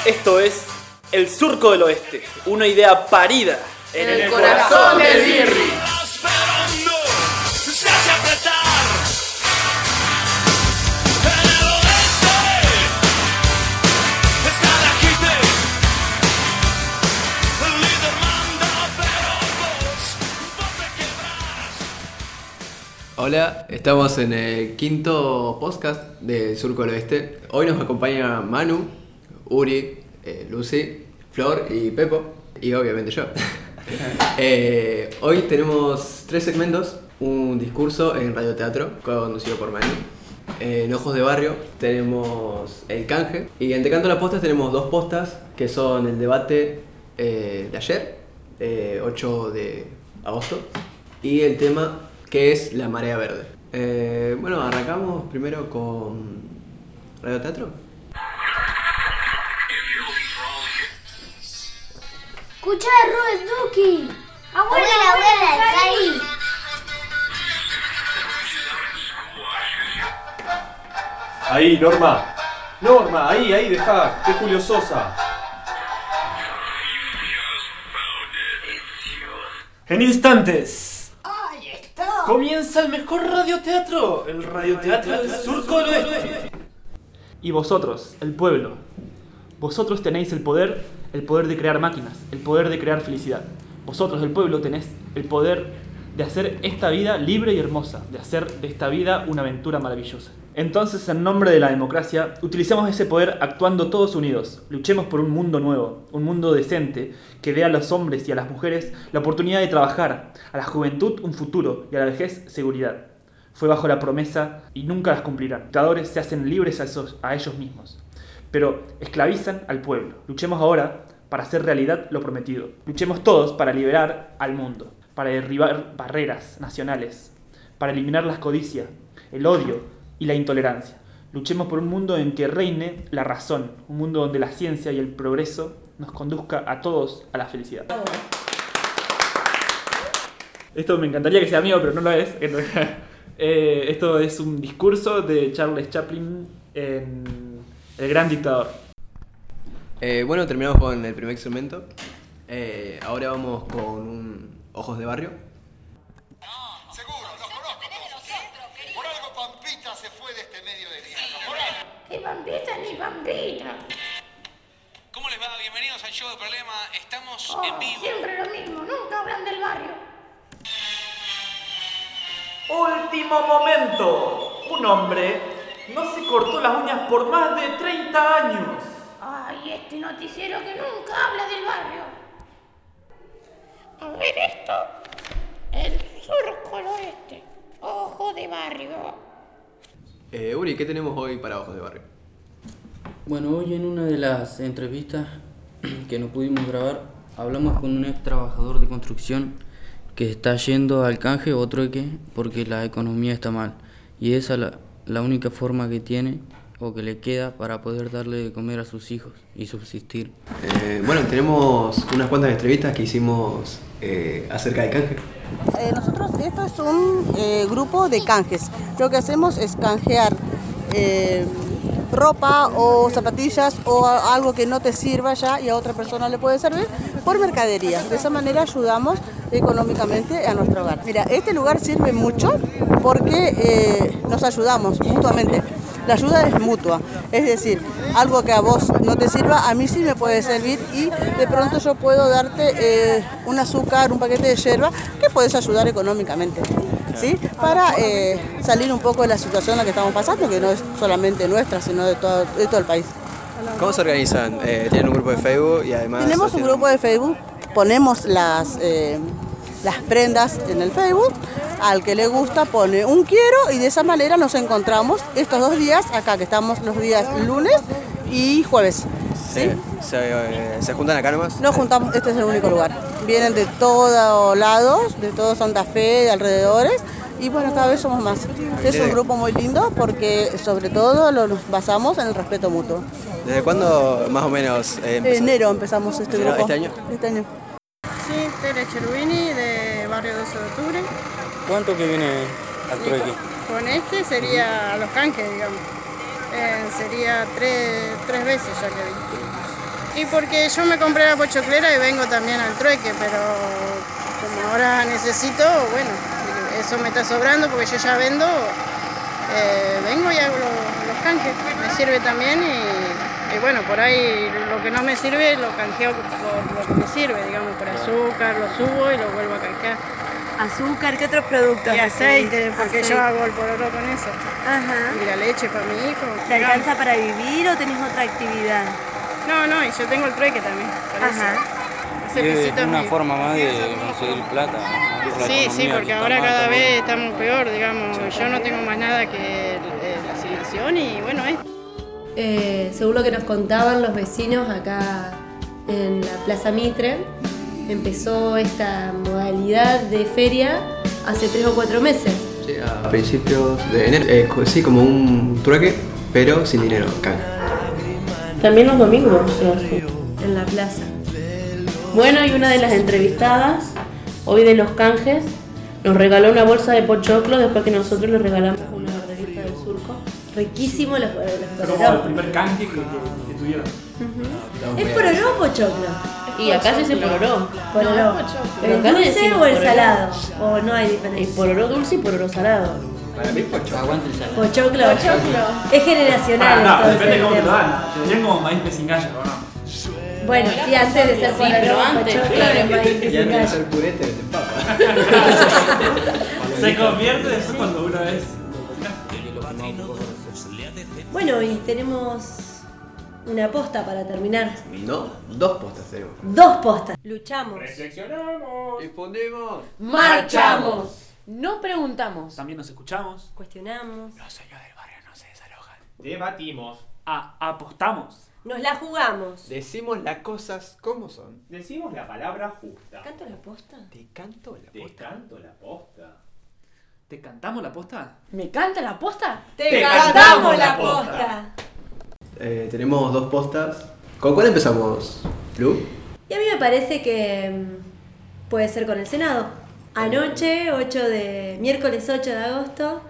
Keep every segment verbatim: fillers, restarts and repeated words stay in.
Esto es El Surco del Oeste, una idea parida en, en el, el corazón, corazón del birri. Hola, estamos en el quinto podcast de Surco del Oeste. Hoy nos acompaña Manu, Uri, eh, Lucy, Flor y Pepo, y obviamente yo. eh, hoy tenemos tres segmentos: un discurso en radioteatro conducido por Manu, eh, en Ojos de Barrio tenemos el canje, y en Te Canto las Postas tenemos dos postas que son el debate eh, de ayer, eh, ocho de agosto, y el tema que es la marea verde. Eh, bueno, arrancamos primero con radioteatro. Escuchá, Robert Duki. Abuela, abuela, está ahí. Ahí, Norma. Norma, ahí, ahí, dejá. Que es Julio Sosa. En instantes comienza el mejor radioteatro, el radioteatro del Surco del Oeste. Y vosotros, el pueblo, vosotros tenéis el poder, el poder de crear máquinas, el poder de crear felicidad. Vosotros, el pueblo, tenéis el poder de hacer esta vida libre y hermosa, de hacer de esta vida una aventura maravillosa. Entonces, en nombre de la democracia, utilicemos ese poder actuando todos unidos. Luchemos por un mundo nuevo, un mundo decente, que dé a los hombres y a las mujeres la oportunidad de trabajar, a la juventud un futuro y a la vejez seguridad. Fue bajo la promesa y nunca las cumplirán. Los dictadores se hacen libres a, esos, a ellos mismos, pero esclavizan al pueblo. Luchemos ahora para hacer realidad lo prometido. Luchemos todos para liberar al mundo, para derribar barreras nacionales, para eliminar la codicia, el odio y la intolerancia. Luchemos por un mundo en que reine la razón, un mundo donde la ciencia y el progreso nos conduzca a todos a la felicidad. Esto me encantaría que sea mío, pero no lo es. eh, esto es un discurso de Charles Chaplin en El Gran Dictador. Eh, bueno, terminamos con el primer segmento. Eh, ahora vamos con un Ojos de Barrio. Ni Pampita, ni Pampita. ¿Cómo les va? Bienvenidos al show de Problema. Estamos Oh, en vivo. siempre lo mismo, nunca hablan del barrio. Último momento. Un hombre no se cortó las uñas por más de treinta años. Ay, este noticiero que nunca habla del barrio. A ver esto. El Surco del Oeste. Ojo de Barrio. Eh, Uri, ¿qué tenemos hoy para Ojos de Barrio? Bueno, hoy en una de las entrevistas que no pudimos grabar, hablamos con un ex trabajador de construcción que está yendo al canje o trueque porque la economía está mal. Y esa es la, la única forma que tiene o que le queda para poder darle de comer a sus hijos y subsistir. Eh, bueno, tenemos unas cuantas entrevistas que hicimos eh, acerca del canje. Eh, nosotros, esto es un eh, grupo de canjes. Lo que hacemos es canjear eh, ropa o zapatillas o a, algo que no te sirva ya y a otra persona le puede servir por mercadería. De esa manera ayudamos económicamente a nuestro hogar. Mira, este lugar sirve mucho porque eh, nos ayudamos mutuamente. La ayuda es mutua, es decir, algo que a vos no te sirva, a mí sí me puede servir y de pronto yo puedo darte eh, un azúcar, un paquete de yerba que puedes ayudar económicamente, ¿sí? Para eh, salir un poco de la situación en la que estamos pasando, que no es solamente nuestra, sino de todo, de todo el país. ¿Cómo se organizan? Eh, ¿Tienen un grupo de Facebook y además...? Tenemos un grupo de Facebook, ponemos las, eh, las prendas en el Facebook. Al que le gusta pone un quiero y de esa manera nos encontramos estos dos días acá, que estamos los días lunes y jueves. ¿Sí? Eh, se, eh, ¿Se juntan acá nomás? Nos juntamos, este es el único lugar. Vienen de todos lados, de todo Santa Fe, de alrededores, y bueno, cada vez somos más. Es un grupo muy lindo porque sobre todo lo, nos basamos en el respeto mutuo. ¿Desde cuándo más o menos eh, empezó? Enero empezamos este grupo. ¿Este año? Este año. Sí, Tere Cherubini, de Barrio doce de Octubre. ¿Cuánto que viene al trueque? Con este sería a los canjes, digamos. Eh, sería tres, tres veces ya que vine. Y porque yo me compré la pochoclera y vengo también al trueque, pero como ahora necesito, bueno, eso me está sobrando porque yo ya vendo, eh, vengo y hago los, los canjes, me sirve también y, y bueno, por ahí lo que no me sirve lo canjeo por lo que me sirve, digamos, por azúcar, lo subo y lo vuelvo a canjear. Azúcar, ¿qué otros productos? Y aceite, porque aceite. yo hago el pororó con eso. Ajá. Y la leche para mi hijo. ¿Te alcanza para vivir o tenés otra actividad? No, no, y yo tengo el trueque también. Por Ajá. Eso. Es Ese una mi... forma más de conseguir plata. ¿no? Sí, sí, porque ahora cada vez estamos peor, digamos. Yo no tengo más nada que eh, la asignación y bueno, es. Eh, según lo que nos contaban los vecinos acá en la Plaza Mitre, empezó esta modalidad de feria hace tres o cuatro meses. Sí, a principios de enero. Eh, sí, como un trueque, pero sin dinero, canje. También los domingos se hace. En la plaza. Bueno, y una de las entrevistadas, hoy de los canjes, nos regaló una bolsa de pochoclo después que nosotros le regalamos una revista del surco. Riquísimo los, los Fue como el pororó. primer canje que, que, que tuvieron. Uh-huh. ¿Es pororó o pochoclo? Y acá se dice pororó. Pororó. Pero ¿El acá le dulce decimos o el pororó. salado? ¿O no hay El diferencia? pororó dulce y pororó salado. Para mí, pochoclo. Aguante el salado. Pochoclo. Es generacional Ah, no, entonces. depende de el cómo te lo tema. dan. Te darían como maíz de sin gallo, ¿o no? Bueno, sí, antes de ser Sí, pero pororó, antes, pochoclo claro. era maíz de Ya sin no es gallo. el purete de papa. Se convierte eso cuando uno es. Bueno, y tenemos una posta para terminar. No, dos postas tenemos. Dos postas. Luchamos. Difundimos. ¡Marchamos! No preguntamos. También nos escuchamos. Cuestionamos. Los sueños del barrio no se desalojan. Debatimos. A, apostamos. Nos la jugamos. Decimos las cosas como son. Decimos la palabra justa. ¿Canto la posta? Te canto la Te posta. canto la posta. ¿Te cantamos la posta? ¿Me canta la posta? ¡Te, Te cantamos cantamos la la posta! Eh, tenemos dos postas. ¿Con cuál empezamos, Lu? Y a mí me parece que mm, puede ser con el Senado. Anoche, ocho de, miércoles ocho de agosto,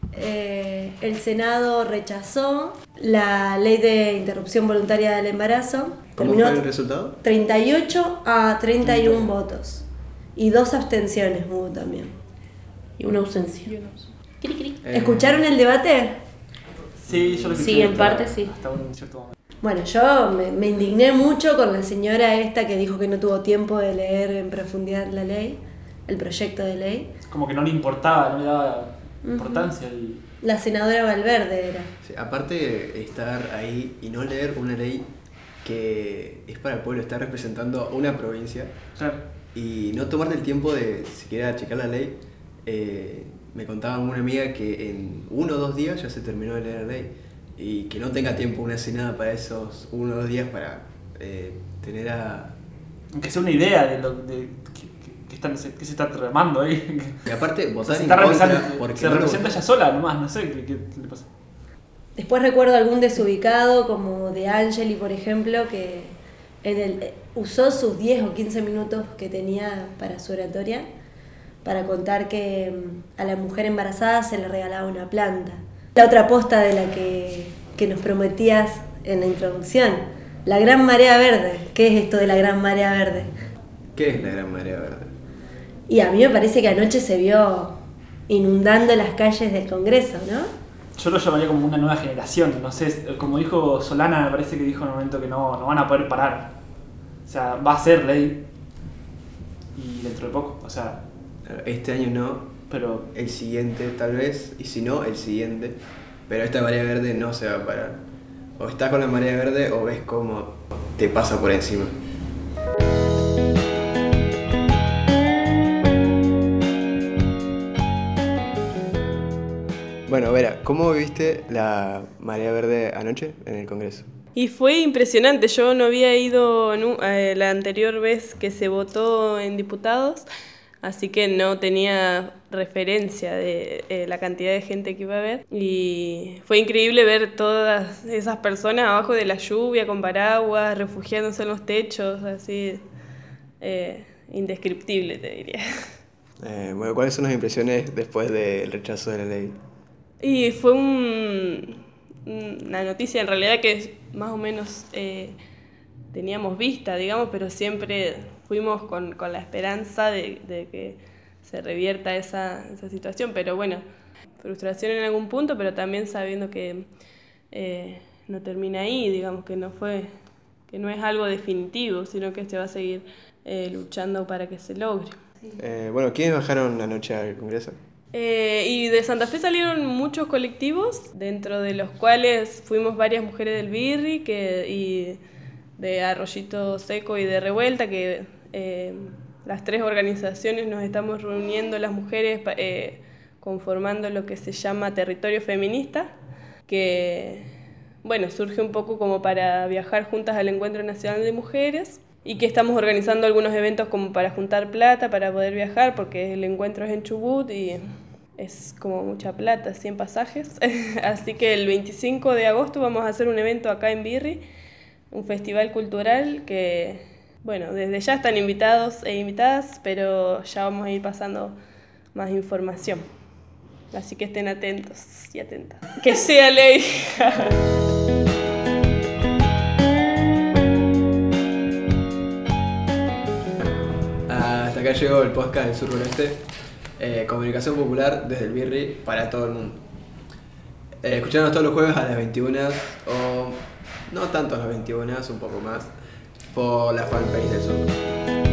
eh, el Senado rechazó la ley de interrupción voluntaria del embarazo. ¿Cómo Terminó fue el resultado? treinta y ocho a treinta y uno votos. Y dos abstenciones hubo también. Y una ausencia. Cri, cri. Eh, ¿Escucharon el debate? Sí, yo lo Sí, escuché en hasta- parte sí. Hasta un cierto momento. Bueno, yo me, me indigné mucho con la señora esta que dijo que no tuvo tiempo de leer en profundidad la ley, el proyecto de ley. Como que no le importaba, no le daba importancia. El... La senadora Valverde era. Sí, aparte de estar ahí y no leer una ley que es para el pueblo, está representando una provincia Claro. y no tomarte el tiempo de siquiera checar la ley. Eh, me contaba una amiga que en uno o dos días ya se terminó de leer la ley y que no tenga tiempo una senada para esos uno o dos días para eh, tener a... Aunque sea una idea de lo de, que, que- que están, que se está tramando ahí. Y aparte O votar sea, se en está contra representando, porque se no lo representa votó. ella sola nomás, no sé qué, qué- qué le pasa. Después recuerdo algún desubicado como de Angeli, por ejemplo, que en el, eh, usó sus diez o quince minutos que tenía para su oratoria para contar que mm, a la mujer embarazada se le regalaba una planta. La otra posta de la que, que nos prometías en la introducción, la gran marea verde. ¿Qué es esto de la gran marea verde? ¿Qué es la gran marea verde? Y a mí me parece que anoche se vio inundando las calles del Congreso, ¿no? Yo lo llamaría como una nueva generación, no sé, es- como dijo Solana, me parece que dijo en un momento que no, no van a poder parar. O sea, va a ser ley y dentro de poco, o sea, Este año no, pero el siguiente tal vez, y si no, el siguiente. Pero esta marea verde no se va a parar. O estás con la marea verde o ves cómo te pasa por encima. Bueno, Vera, ¿cómo viste la marea verde anoche en el Congreso? Y fue impresionante, yo no había ido nu- eh, la anterior vez que se votó en diputados, así que no tenía referencia de eh, la cantidad de gente que iba a haber. Y fue increíble ver todas esas personas abajo de la lluvia, con paraguas, refugiándose en los techos, así, eh, indescriptible te diría. Eh, bueno, ¿cuáles son las impresiones después del rechazo de la ley? Y fue un, una noticia en realidad que más o menos eh, teníamos vista, digamos, pero siempre fuimos con, con la esperanza de, de que se revierta esa, esa situación. Pero bueno, frustración en algún punto, pero también sabiendo que eh, no termina ahí, digamos, que no fue, que no es algo definitivo, sino que se va a seguir eh, luchando para que se logre. Eh, bueno, ¿quiénes bajaron anoche al Congreso? Eh, y de Santa Fe salieron muchos colectivos, dentro de los cuales fuimos varias mujeres del Birri que, y de Arroyito Seco y de Revuelta, que eh, las tres organizaciones nos estamos reuniendo las mujeres eh, conformando lo que se llama Territorio Feminista, que bueno, surge un poco como para viajar juntas al Encuentro Nacional de Mujeres y que estamos organizando algunos eventos como para juntar plata para poder viajar, porque el encuentro es en Chubut y es como mucha plata, cien pasajes. Así que el veinticinco de agosto vamos a hacer un evento acá en Birri, un festival cultural que, bueno, desde ya están invitados e invitadas, pero ya vamos a ir pasando más información. Así que estén atentos y atentas. ¡Que sea ley! Hasta acá llegó el podcast del Surco del Este. Eh, comunicación popular desde el Birri para todo el mundo. Eh, escuchanos todos los jueves a las veintiuna, o no tanto a las veintiuna, un poco más, por la fanpage del Surco.